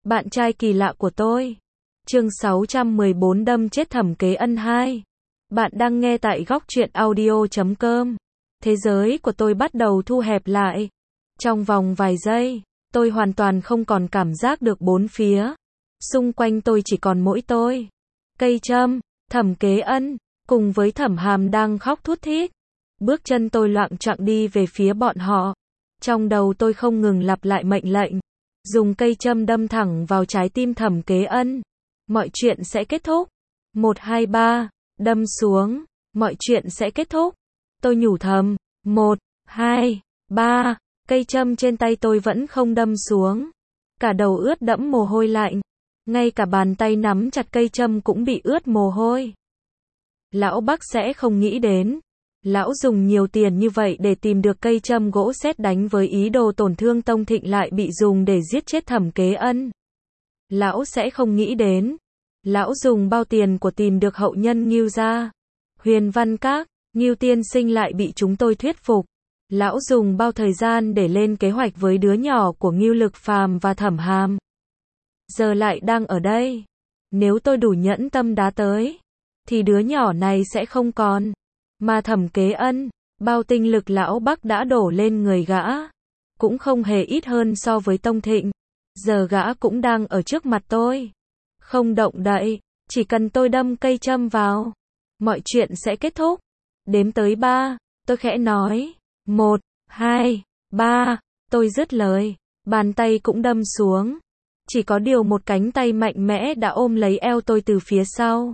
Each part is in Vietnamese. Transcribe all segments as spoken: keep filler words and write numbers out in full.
Bạn trai kỳ lạ của tôi. Chương sáu trăm mười bốn đâm chết Thẩm Kế Ân hai. Bạn đang nghe tại góc truyện audio chấm com. Thế giới của tôi bắt đầu thu hẹp lại. Trong vòng vài giây, tôi hoàn toàn không còn cảm giác được bốn phía. Xung quanh tôi chỉ còn mỗi tôi. Cây Trâm, Thẩm Kế Ân, cùng với Thẩm Hàm đang khóc thút thít. Bước chân tôi loạng choạng đi về phía bọn họ. Trong đầu tôi không ngừng lặp lại mệnh lệnh. Dùng cây châm đâm thẳng vào trái tim Thẩm Kế Ân. Mọi chuyện sẽ kết thúc. Một, hai, ba. Đâm xuống. Mọi chuyện sẽ kết thúc. Tôi nhủ thầm. Một, hai, ba. Cây châm trên tay tôi vẫn không đâm xuống. Cả đầu ướt đẫm mồ hôi lạnh. Ngay cả bàn tay nắm chặt cây châm cũng bị ướt mồ hôi. Lão Bắc sẽ không nghĩ đến. Lão dùng nhiều tiền như vậy để tìm được cây châm gỗ sét đánh với ý đồ tổn thương Tông Thịnh lại bị dùng để giết chết Thẩm Kế Ân. Lão sẽ không nghĩ đến. Lão dùng bao tiền của tìm được hậu nhân Ngưu gia. Huyền Văn Các, Ngưu tiên sinh lại bị chúng tôi thuyết phục. Lão dùng bao thời gian để lên kế hoạch với đứa nhỏ của Ngưu Lực Phàm và Thẩm Hàm. Giờ lại đang ở đây. Nếu tôi đủ nhẫn tâm đá tới, thì đứa nhỏ này sẽ không còn. Mà Thẩm Kế Ân, bao tinh lực lão Bắc đã đổ lên người gã, cũng không hề ít hơn so với Tông Thịnh. Giờ gã cũng đang ở trước mặt tôi. Không động đậy, chỉ cần tôi đâm cây châm vào, mọi chuyện sẽ kết thúc. Đếm tới ba, tôi khẽ nói. Một, hai, ba, tôi dứt lời. Bàn tay cũng đâm xuống. Chỉ có điều một cánh tay mạnh mẽ đã ôm lấy eo tôi từ phía sau.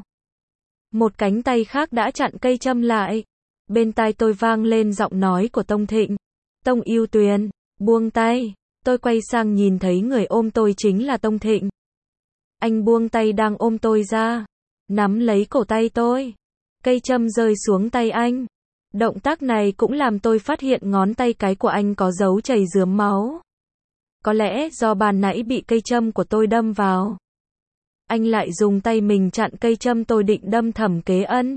Một cánh tay khác đã chặn cây châm lại. Bên tai tôi vang lên giọng nói của Tông Thịnh. Tông Ưu Tuyền, buông tay. Tôi quay sang nhìn thấy người ôm tôi chính là Tông Thịnh. Anh buông tay đang ôm tôi ra, nắm lấy cổ tay tôi. Cây châm rơi xuống tay anh. Động tác này cũng làm tôi phát hiện ngón tay cái của anh có dấu chảy rướm máu. Có lẽ do bàn nãy bị cây châm của tôi đâm vào. Anh lại dùng tay mình chặn cây châm tôi định đâm Thẩm Kế Ân.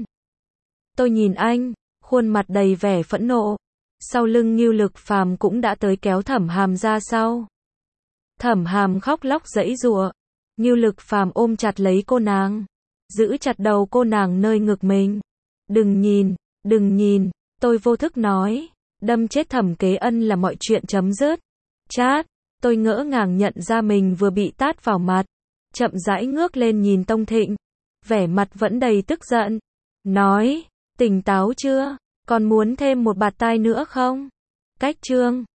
Tôi nhìn anh, khuôn mặt đầy vẻ phẫn nộ. Sau lưng Ngưu Lực Phàm cũng đã tới kéo Thẩm Hàm ra sau. Thẩm Hàm khóc lóc giãy giụa. Ngưu Lực Phàm ôm chặt lấy cô nàng, giữ chặt đầu cô nàng nơi ngực mình. Đừng nhìn, đừng nhìn, tôi vô thức nói. Đâm chết Thẩm Kế Ân là mọi chuyện chấm dứt. Chát, tôi ngỡ ngàng nhận ra mình vừa bị tát vào mặt. Chậm rãi ngước lên nhìn Tông Thịnh, vẻ mặt vẫn đầy tức giận. Nói, tỉnh táo chưa? Còn muốn thêm một bạt tai nữa không? Cách chương